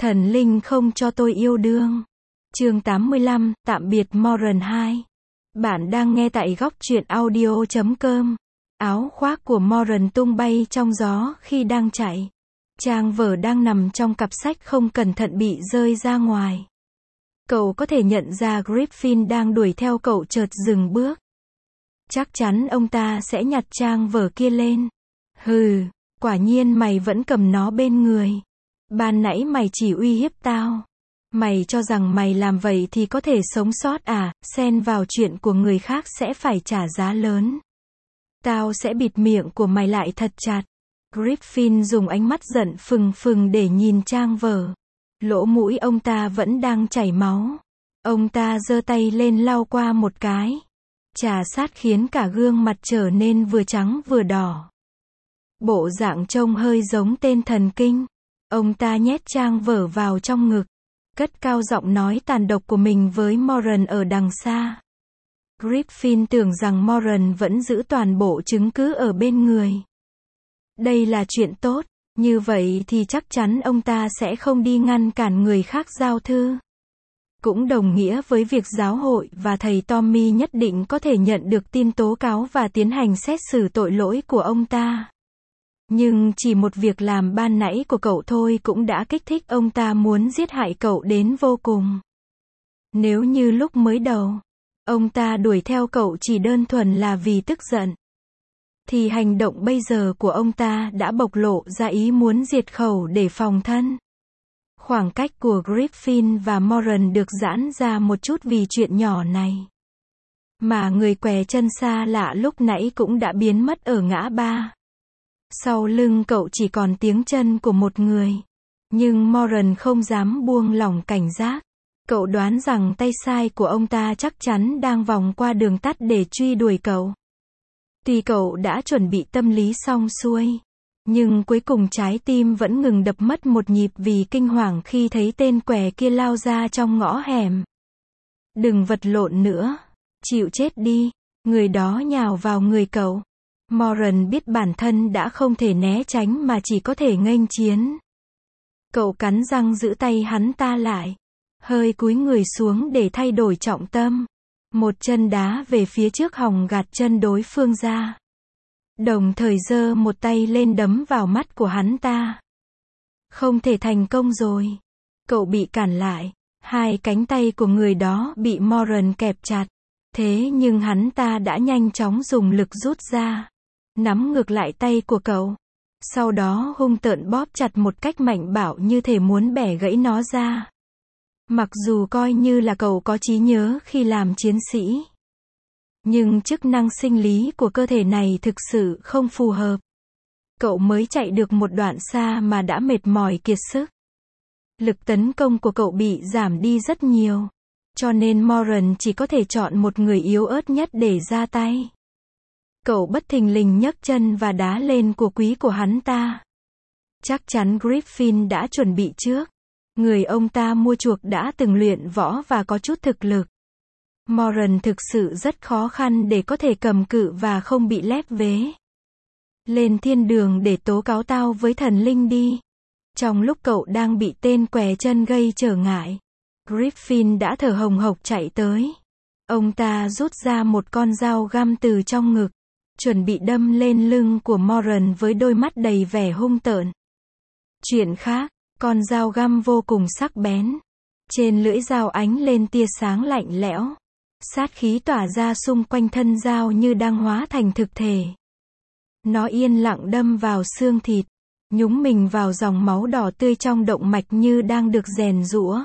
Thần linh không cho tôi yêu đương. Chương 85, tạm biệt Moran 2. Bạn đang nghe tại góc truyện audio.com. Áo khoác của Moran tung bay trong gió khi đang chạy. Trang vở đang nằm trong cặp sách không cẩn thận bị rơi ra ngoài. Cậu có thể nhận ra Griffin đang đuổi theo cậu chợt dừng bước. Chắc chắn ông ta sẽ nhặt trang vở kia lên. Hừ, quả nhiên mày vẫn cầm nó bên người. Ban nãy mày chỉ uy hiếp tao. Mày cho rằng mày làm vậy thì có thể sống sót à, xen vào chuyện của người khác sẽ phải trả giá lớn. Tao sẽ bịt miệng của mày lại thật chặt. Griffin dùng ánh mắt giận phừng phừng để nhìn trang vở. Lỗ mũi ông ta vẫn đang chảy máu. Ông ta giơ tay lên lau qua một cái. Trà sát khiến cả gương mặt trở nên vừa trắng vừa đỏ. Bộ dạng trông hơi giống tên thần kinh. Ông ta nhét trang vở vào trong ngực. Cất cao giọng nói tàn độc của mình với Moran ở đằng xa. Griffin tưởng rằng Moran vẫn giữ toàn bộ chứng cứ ở bên người. Đây là chuyện tốt, như vậy thì chắc chắn ông ta sẽ không đi ngăn cản người khác giao thư. Cũng đồng nghĩa với việc giáo hội và thầy Tommy nhất định có thể nhận được tin tố cáo và tiến hành xét xử tội lỗi của ông ta. Nhưng chỉ một việc làm ban nãy của cậu thôi cũng đã kích thích ông ta muốn giết hại cậu đến vô cùng. Nếu như lúc mới đầu, ông ta đuổi theo cậu chỉ đơn thuần là vì tức giận, thì hành động bây giờ của ông ta đã bộc lộ ra ý muốn diệt khẩu để phòng thân. Khoảng cách của Griffin và Moran được giãn ra một chút vì chuyện nhỏ này. Mà người què chân xa lạ lúc nãy cũng đã biến mất ở ngã ba. Sau lưng cậu chỉ còn tiếng chân của một người. Nhưng Moran không dám buông lỏng cảnh giác. Cậu đoán rằng tay sai của ông ta chắc chắn đang vòng qua đường tắt để truy đuổi cậu. Tuy cậu đã chuẩn bị tâm lý xong xuôi, nhưng cuối cùng trái tim vẫn ngừng đập mất một nhịp vì kinh hoàng khi thấy tên què kia lao ra trong ngõ hẻm. Đừng vật lộn nữa, chịu chết đi. Người đó nhào vào người cậu. Moran biết bản thân đã không thể né tránh mà chỉ có thể nghênh chiến. Cậu cắn răng giữ tay hắn ta lại, hơi cúi người xuống để thay đổi trọng tâm. Một chân đá về phía trước hòng gạt chân đối phương ra. Đồng thời giơ một tay lên đấm vào mắt của hắn ta. Không thể thành công rồi. Cậu bị cản lại. Hai cánh tay của người đó bị Moran kẹp chặt. Thế nhưng hắn ta đã nhanh chóng dùng lực rút ra. Nắm ngược lại tay của cậu. Sau đó hung tợn bóp chặt một cách mạnh bạo như thể muốn bẻ gãy nó ra. Mặc dù coi như là cậu có trí nhớ khi làm chiến sĩ, nhưng chức năng sinh lý của cơ thể này thực sự không phù hợp. Cậu mới chạy được một đoạn xa mà đã mệt mỏi kiệt sức. Lực tấn công của cậu bị giảm đi rất nhiều. Cho nên Moran chỉ có thể chọn một người yếu ớt nhất để ra tay. Cậu bất thình lình nhấc chân và đá lên của quý của hắn ta. Chắc chắn Griffin đã chuẩn bị trước. Người ông ta mua chuộc đã từng luyện võ và có chút thực lực. Moran thực sự rất khó khăn để có thể cầm cự và không bị lép vế. Lên thiên đường để tố cáo tao với thần linh đi. Trong lúc cậu đang bị tên què chân gây trở ngại, Griffin đã thở hồng hộc chạy tới. Ông ta rút ra một con dao găm từ trong ngực, chuẩn bị đâm lên lưng của Moran với đôi mắt đầy vẻ hung tợn. Chuyện khác, con dao găm vô cùng sắc bén. Trên lưỡi dao ánh lên tia sáng lạnh lẽo. Sát khí tỏa ra xung quanh thân dao như đang hóa thành thực thể. Nó yên lặng đâm vào xương thịt, nhúng mình vào dòng máu đỏ tươi trong động mạch như đang được rèn giũa.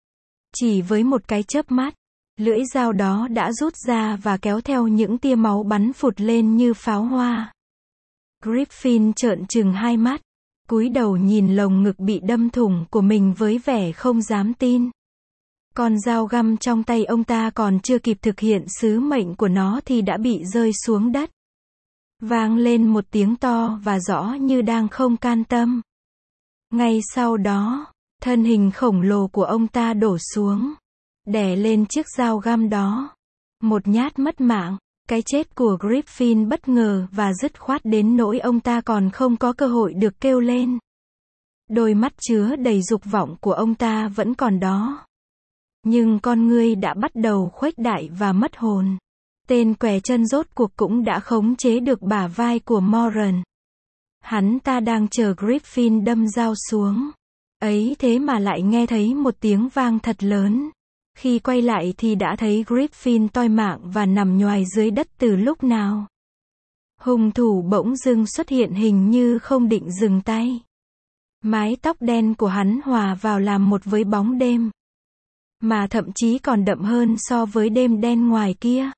Chỉ với một cái chớp mắt, lưỡi dao đó đã rút ra và kéo theo những tia máu bắn phụt lên như pháo hoa. Griffin trợn trừng hai mắt, cúi đầu nhìn lồng ngực bị đâm thủng của mình với vẻ không dám tin. Con dao găm trong tay ông ta còn chưa kịp thực hiện sứ mệnh của nó thì đã bị rơi xuống đất. Vang lên một tiếng to và rõ như đang không can tâm. Ngay sau đó, thân hình khổng lồ của ông ta đổ xuống, đè lên chiếc dao găm đó. Một nhát mất mạng. Cái chết của Griffin bất ngờ và dứt khoát đến nỗi ông ta còn không có cơ hội được kêu lên. Đôi mắt chứa đầy dục vọng của ông ta vẫn còn đó. Nhưng con ngươi đã bắt đầu khuếch đại và mất hồn. Tên què chân rốt cuộc cũng đã khống chế được bả vai của Moran. Hắn ta đang chờ Griffin đâm dao xuống. Ấy thế mà lại nghe thấy một tiếng vang thật lớn. Khi quay lại thì đã thấy Griffin toi mạng và nằm nhoài dưới đất từ lúc nào. Hung thủ bỗng dưng xuất hiện hình như không định dừng tay. Mái tóc đen của hắn hòa vào làm một với bóng đêm. Mà thậm chí còn đậm hơn so với đêm đen ngoài kia.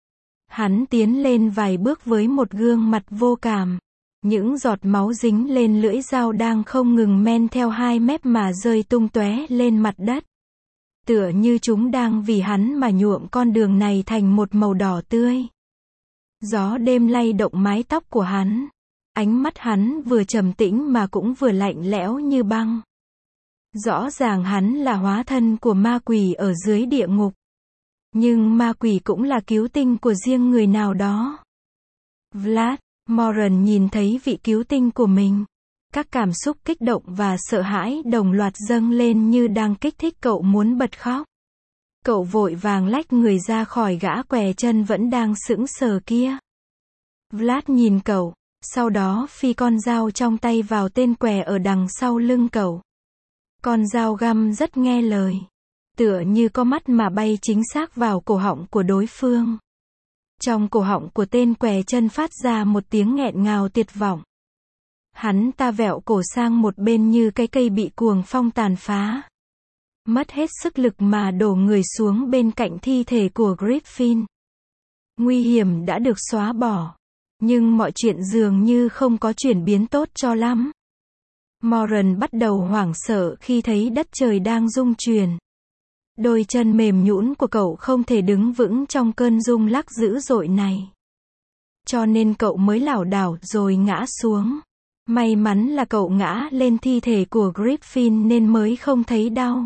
Hắn tiến lên vài bước với một gương mặt vô cảm. Những giọt máu dính lên lưỡi dao đang không ngừng men theo hai mép mà rơi tung tóe lên mặt đất. Tựa như chúng đang vì hắn mà nhuộm con đường này thành một màu đỏ tươi. Gió đêm lay động mái tóc của hắn. Ánh mắt hắn vừa trầm tĩnh mà cũng vừa lạnh lẽo như băng. Rõ ràng hắn là hóa thân của ma quỷ ở dưới địa ngục. Nhưng ma quỷ cũng là cứu tinh của riêng người nào đó. Vlad, Moran nhìn thấy vị cứu tinh của mình. Các cảm xúc kích động và sợ hãi đồng loạt dâng lên như đang kích thích cậu muốn bật khóc. Cậu vội vàng lách người ra khỏi gã què chân vẫn đang sững sờ kia. Vlad nhìn cậu, sau đó phi con dao trong tay vào tên què ở đằng sau lưng cậu. Con dao găm rất nghe lời. Tựa như có mắt mà bay chính xác vào cổ họng của đối phương. Trong cổ họng của tên què chân phát ra một tiếng nghẹn ngào tuyệt vọng. Hắn ta vẹo cổ sang một bên như cái cây bị cuồng phong tàn phá. Mất hết sức lực mà đổ người xuống bên cạnh thi thể của Griffin. Nguy hiểm đã được xóa bỏ. Nhưng mọi chuyện dường như không có chuyển biến tốt cho lắm. Moran bắt đầu hoảng sợ khi thấy đất trời đang rung chuyển. Đôi chân mềm nhũn của cậu không thể đứng vững trong cơn rung lắc dữ dội này. Cho nên cậu mới lảo đảo rồi ngã xuống. May mắn là cậu ngã lên thi thể của Griffin nên mới không thấy đau.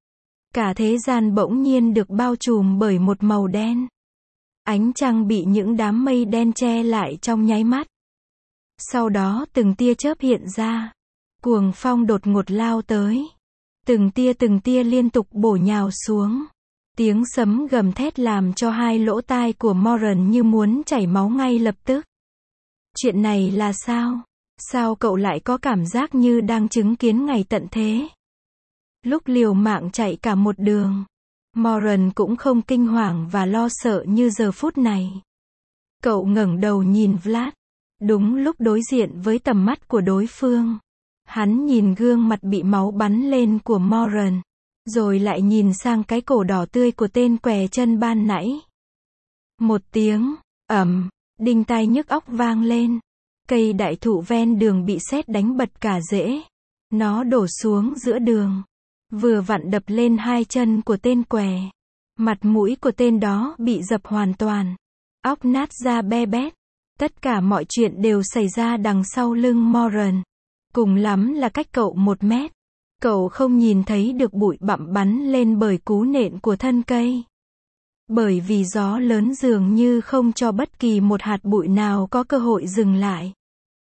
Cả thế gian bỗng nhiên được bao trùm bởi một màu đen. Ánh trăng bị những đám mây đen che lại trong nháy mắt. Sau đó từng tia chớp hiện ra. Cuồng phong đột ngột lao tới. Từng tia liên tục bổ nhào xuống. Tiếng sấm gầm thét làm cho hai lỗ tai của Moran như muốn chảy máu ngay lập tức. Chuyện này là sao? Sao cậu lại có cảm giác như đang chứng kiến ngày tận thế? Lúc liều mạng chạy cả một đường, Moran cũng không kinh hoàng và lo sợ như giờ phút này. Cậu ngẩng đầu nhìn Vlad. Đúng lúc đối diện với tầm mắt của đối phương. Hắn nhìn gương mặt bị máu bắn lên của Moran. Rồi lại nhìn sang cái cổ đỏ tươi của tên què chân ban nãy. Một tiếng, ầm, đinh tai nhức óc vang lên. Cây đại thụ ven đường bị sét đánh bật cả rễ. Nó đổ xuống giữa đường. Vừa vặn đập lên hai chân của tên què. Mặt mũi của tên đó bị dập hoàn toàn. Óc nát ra be bét. Tất cả mọi chuyện đều xảy ra đằng sau lưng Moran. Cùng lắm là cách cậu 1 mét. Cậu không nhìn thấy được bụi bặm bắn lên bởi cú nện của thân cây. Bởi vì gió lớn dường như không cho bất kỳ một hạt bụi nào có cơ hội dừng lại.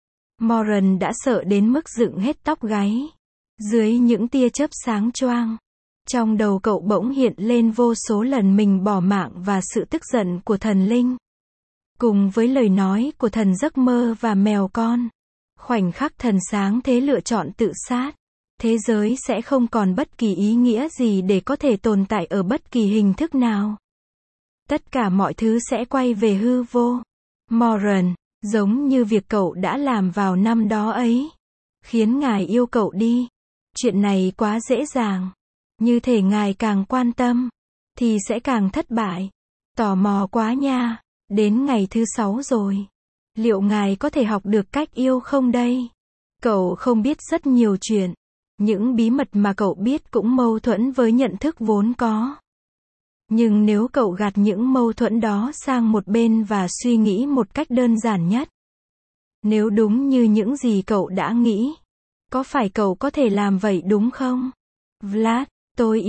Moran đã sợ đến mức dựng hết tóc gáy. Dưới những tia chớp sáng choang. Trong đầu cậu bỗng hiện lên vô số lần mình bỏ mạng và sự tức giận của thần linh. Cùng với lời nói của thần giấc mơ và mèo con. Khoảnh khắc thần sáng thế lựa chọn tự sát. Thế giới sẽ không còn bất kỳ ý nghĩa gì để có thể tồn tại ở bất kỳ hình thức nào. Tất cả mọi thứ sẽ quay về hư vô. Moran, giống như việc cậu đã làm vào năm đó ấy. Khiến ngài yêu cậu đi. Chuyện này quá dễ dàng. Như thể ngài càng quan tâm, thì sẽ càng thất bại. Tò mò quá nha. Đến ngày thứ 6 rồi. Liệu ngài có thể học được cách yêu không đây? Cậu không biết rất nhiều chuyện. Những bí mật mà cậu biết cũng mâu thuẫn với nhận thức vốn có. Nhưng nếu cậu gạt những mâu thuẫn đó sang một bên và suy nghĩ một cách đơn giản nhất. Nếu đúng như những gì cậu đã nghĩ. Có phải cậu có thể làm vậy đúng không? Vlad, tôi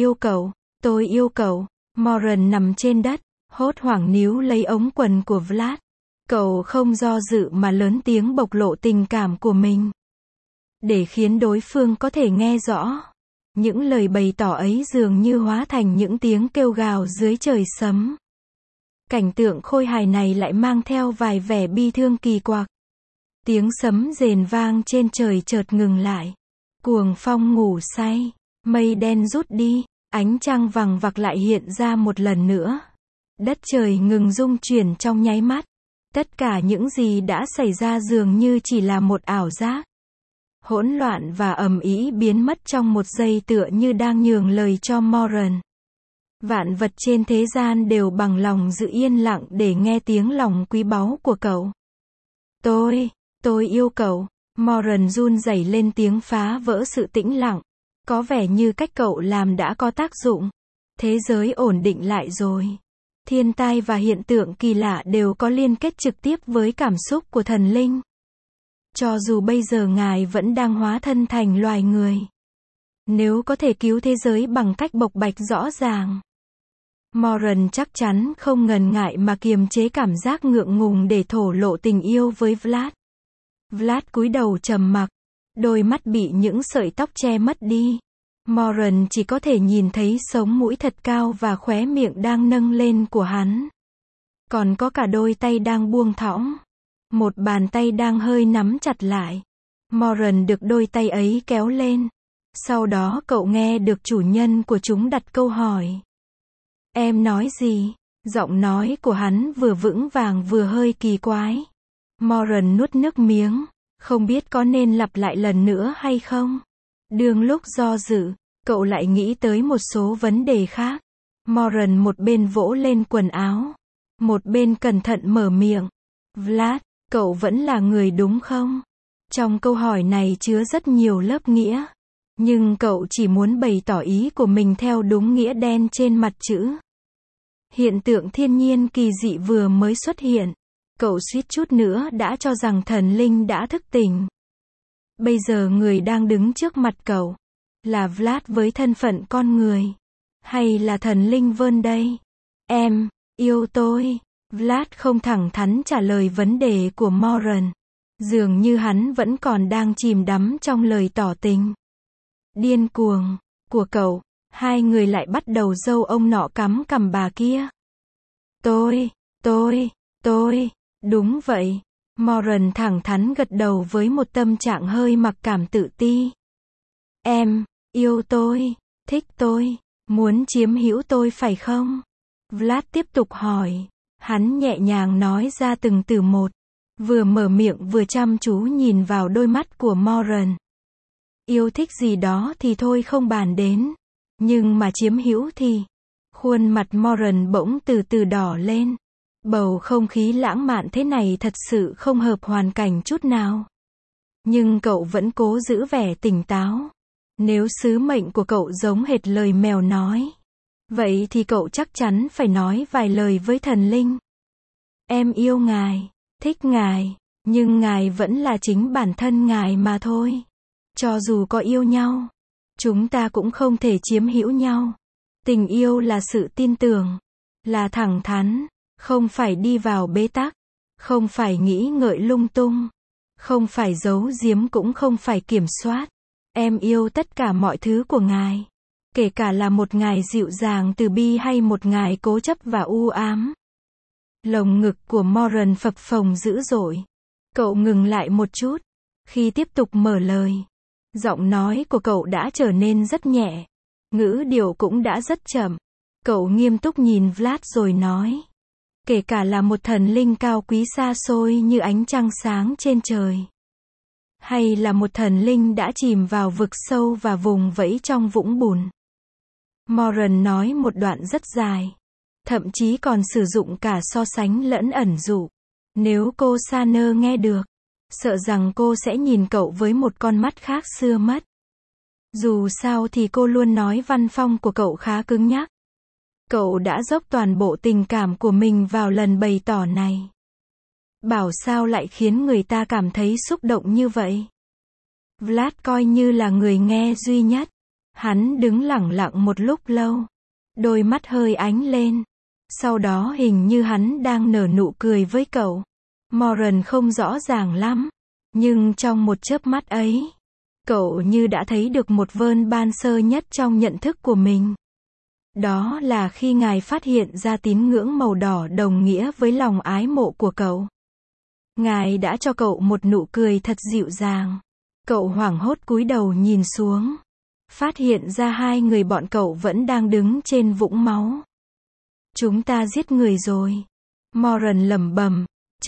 yêu cậu. Moran nằm trên đất, hốt hoảng níu lấy ống quần của Vlad. Cậu không do dự mà lớn tiếng bộc lộ tình cảm của mình. để khiến đối phương có thể nghe rõ. Những lời bày tỏ ấy dường như hóa thành những tiếng kêu gào dưới trời sấm. Cảnh tượng khôi hài này lại mang theo vài vẻ bi thương kỳ quặc. Tiếng sấm rền vang trên trời chợt ngừng lại. Cuồng phong ngủ say, mây đen rút đi, ánh trăng vằng vặc lại hiện ra một lần nữa. Đất trời ngừng rung chuyển trong nháy mắt. Tất cả những gì đã xảy ra dường như chỉ là một ảo giác. Hỗn loạn và ầm ĩ biến mất trong một giây, tựa như đang nhường lời cho Moran. Vạn vật trên thế gian đều bằng lòng giữ yên lặng để nghe tiếng lòng quý báu của cậu. Tôi yêu cậu. Moran run rẩy lên tiếng phá vỡ sự tĩnh lặng. Có vẻ như cách cậu làm đã có tác dụng. Thế giới ổn định lại rồi. Thiên tai và hiện tượng kỳ lạ đều có liên kết trực tiếp với cảm xúc của thần linh. Cho dù bây giờ ngài vẫn đang hóa thân thành loài người. Nếu có thể cứu thế giới bằng cách bộc bạch rõ ràng. Moran chắc chắn không ngần ngại mà kiềm chế cảm giác ngượng ngùng để thổ lộ tình yêu với Vlad. Vlad cúi đầu trầm mặc. Đôi mắt bị những sợi tóc che mất đi. Moran chỉ có thể nhìn thấy sống mũi thật cao và khóe miệng đang nâng lên của hắn. Còn có cả đôi tay đang buông thõng. Một bàn tay đang hơi nắm chặt lại. Moran được đôi tay ấy kéo lên. Sau đó cậu nghe được chủ nhân của chúng đặt câu hỏi. Em nói gì? Giọng nói của hắn vừa vững vàng vừa hơi kỳ quái. Moran nuốt nước miếng. Không biết có nên lặp lại lần nữa hay không? Đương lúc do dự, cậu lại nghĩ tới một số vấn đề khác. Moran một bên vỗ lên quần áo. Một bên cẩn thận mở miệng. Vlad, cậu vẫn là người đúng không? Trong câu hỏi này chứa rất nhiều lớp nghĩa. Nhưng cậu chỉ muốn bày tỏ ý của mình theo đúng nghĩa đen trên mặt chữ. Hiện tượng thiên nhiên kỳ dị vừa mới xuất hiện. Cậu suýt chút nữa đã cho rằng thần linh đã thức tỉnh. Bây giờ người đang đứng trước mặt cậu là Vlad với thân phận con người. Hay là thần linh Vern đây? Em yêu tôi. Vlad không thẳng thắn trả lời vấn đề của Moran. Dường như hắn vẫn còn đang chìm đắm trong lời tỏ tình điên cuồng của cậu. Hai người lại bắt đầu dâu ông nọ cắm cằm bà kia. Tôi, đúng vậy. Moran thẳng thắn gật đầu với một tâm trạng hơi mặc cảm tự ti. Em yêu tôi, thích tôi, muốn chiếm hữu tôi phải không? Vlad tiếp tục hỏi. Hắn nhẹ nhàng nói ra từng từ một. Vừa mở miệng vừa chăm chú nhìn vào đôi mắt của Moran. Yêu thích gì đó thì thôi không bàn đến. Nhưng mà chiếm hữu thì... Khuôn mặt Moran bỗng từ từ đỏ lên. Bầu không khí lãng mạn thế này thật sự không hợp hoàn cảnh chút nào. Nhưng cậu vẫn cố giữ vẻ tỉnh táo. Nếu sứ mệnh của cậu giống hệt lời mèo nói, vậy thì cậu chắc chắn phải nói vài lời với thần linh. Em yêu ngài, thích ngài, nhưng ngài vẫn là chính bản thân ngài mà thôi. Cho dù có yêu nhau, chúng ta cũng không thể chiếm hữu nhau. Tình yêu là sự tin tưởng, là thẳng thắn, không phải đi vào bế tắc, không phải nghĩ ngợi lung tung, không phải giấu giếm cũng không phải kiểm soát. Em yêu tất cả mọi thứ của ngài, kể cả là một ngài dịu dàng từ bi hay một ngài cố chấp và u ám. Lồng ngực của Moran phập phồng dữ dội. Cậu ngừng lại một chút. Khi tiếp tục mở lời, giọng nói của cậu đã trở nên rất nhẹ. Ngữ điệu cũng đã rất chậm. Cậu nghiêm túc nhìn Vlad rồi nói. Kể cả là một thần linh cao quý xa xôi như ánh trăng sáng trên trời. Hay là một thần linh đã chìm vào vực sâu và vùng vẫy trong vũng bùn. Moran nói một đoạn rất dài. Thậm chí còn sử dụng cả so sánh lẫn ẩn dụ. Nếu cô Saner nghe được, sợ rằng cô sẽ nhìn cậu với một con mắt khác xưa mất. Dù sao thì cô luôn nói văn phong của cậu khá cứng nhắc. Cậu đã dốc toàn bộ tình cảm của mình vào lần bày tỏ này. Bảo sao lại khiến người ta cảm thấy xúc động như vậy? Vlad coi như là người nghe duy nhất. Hắn đứng lẳng lặng một lúc lâu. Đôi mắt hơi ánh lên. Sau đó hình như hắn đang nở nụ cười với cậu. Moran không rõ ràng lắm. Nhưng trong một chớp mắt ấy, Cậu như đã thấy được một vơn ban sơ nhất trong nhận thức của mình. Đó là khi Ngài phát hiện ra tín ngưỡng màu đỏ đồng nghĩa với lòng ái mộ của cậu. Ngài đã cho cậu một nụ cười thật dịu dàng. Cậu hoảng hốt cúi đầu nhìn xuống. Phát hiện ra hai người bọn cậu vẫn đang đứng trên vũng máu. Chúng ta giết người rồi. Moran lẩm bẩm.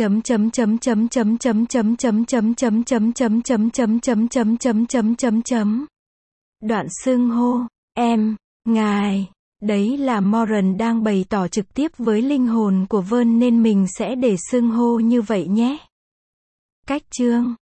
Đoạn xưng hô, em, ngài. Đấy là Moran đang bày tỏ trực tiếp với linh hồn của Vern nên mình sẽ để xưng hô như vậy nhé. Cách chương